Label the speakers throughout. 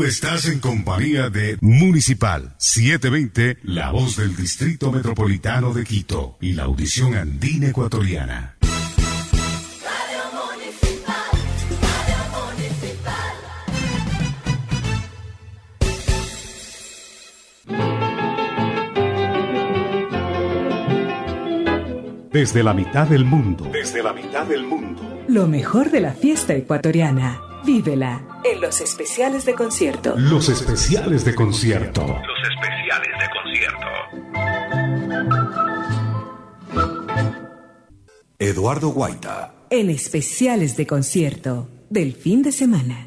Speaker 1: estás en compañía de Municipal 720, la voz del Distrito Metropolitano de Quito y la audición andina ecuatoriana.
Speaker 2: Radio Municipal, Radio
Speaker 1: Municipal. Desde la mitad del mundo. Desde la mitad del mundo.
Speaker 3: Lo mejor de la fiesta ecuatoriana. Vívela en los especiales de concierto.
Speaker 1: Los especiales de concierto.
Speaker 4: Los especiales de concierto.
Speaker 5: Eduardo Guaita.
Speaker 3: En especiales de concierto del fin de semana.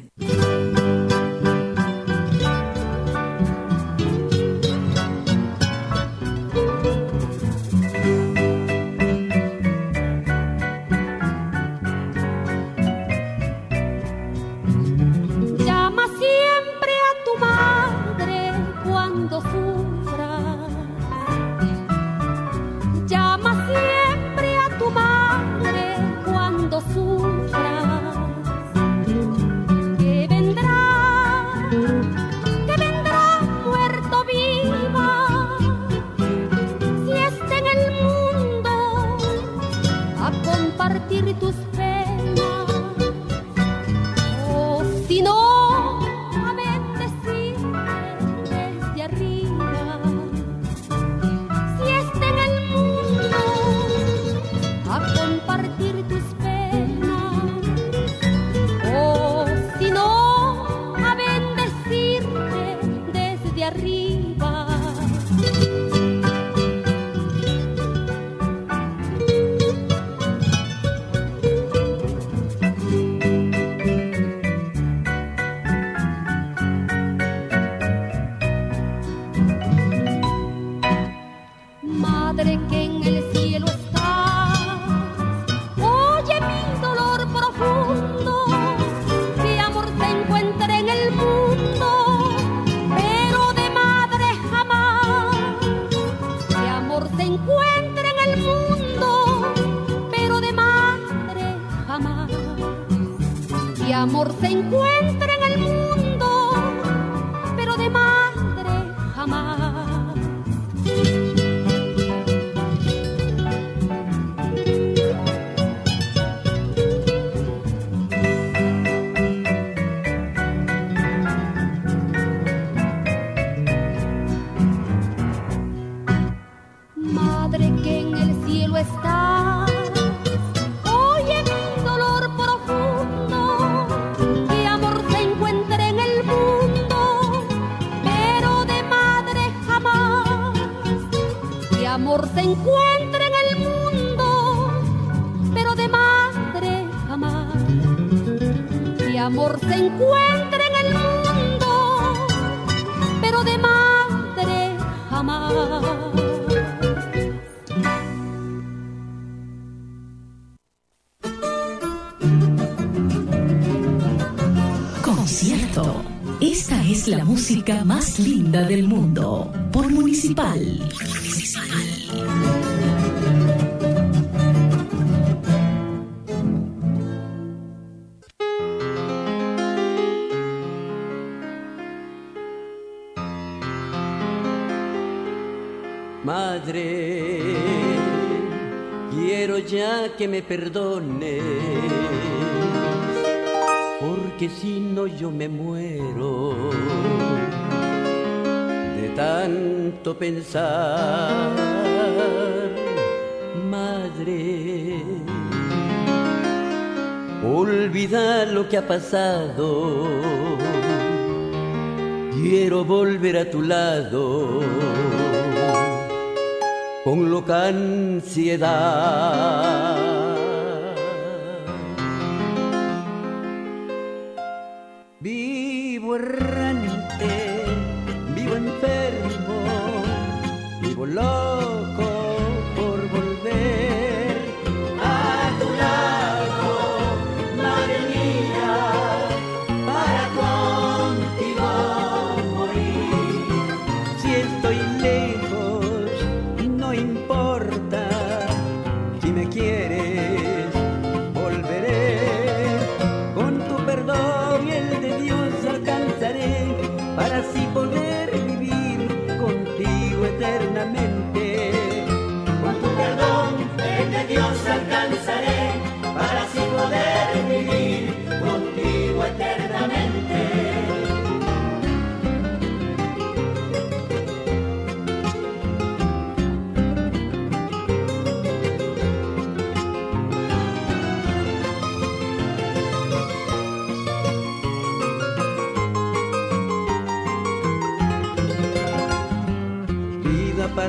Speaker 6: La música más linda del mundo por Municipal.
Speaker 7: Madre, quiero ya que me perdones, porque si no yo me muero de tanto pensar. Madre, olvida lo que ha pasado, quiero volver a tu lado con loca ansiedad. Vivo errante, vivo enfermo, vivo loco por volver a tu lado, madre mía, para contigo morir. Si estoy lejos, no importa, si me quieres, volveré, con tu perdón y el de Dios alcanzaré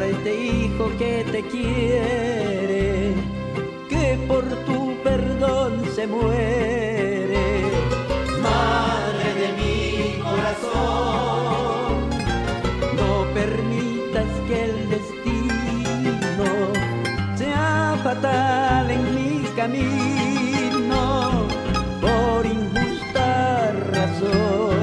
Speaker 7: para este hijo que te quiere, que por tu perdón se muere. Madre de mi corazón, no permitas que el destino sea fatal en mi camino por injusta razón.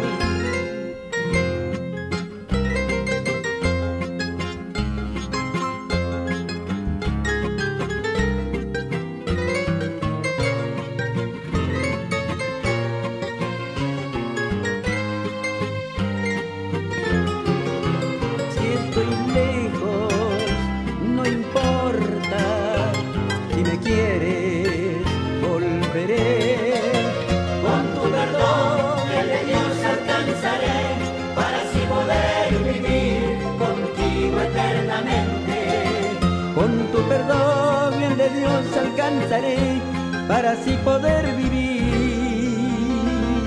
Speaker 7: Perdón, bien de Dios alcanzaré para así poder vivir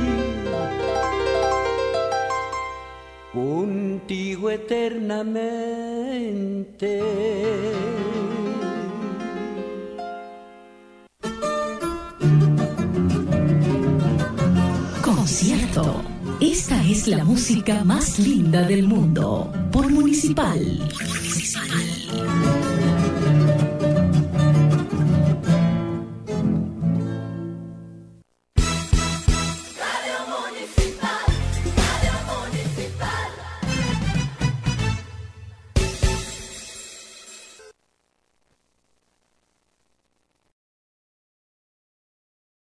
Speaker 7: contigo eternamente.
Speaker 6: Concierto. Esta es la música más linda del mundo. Por Municipal. Por Municipal.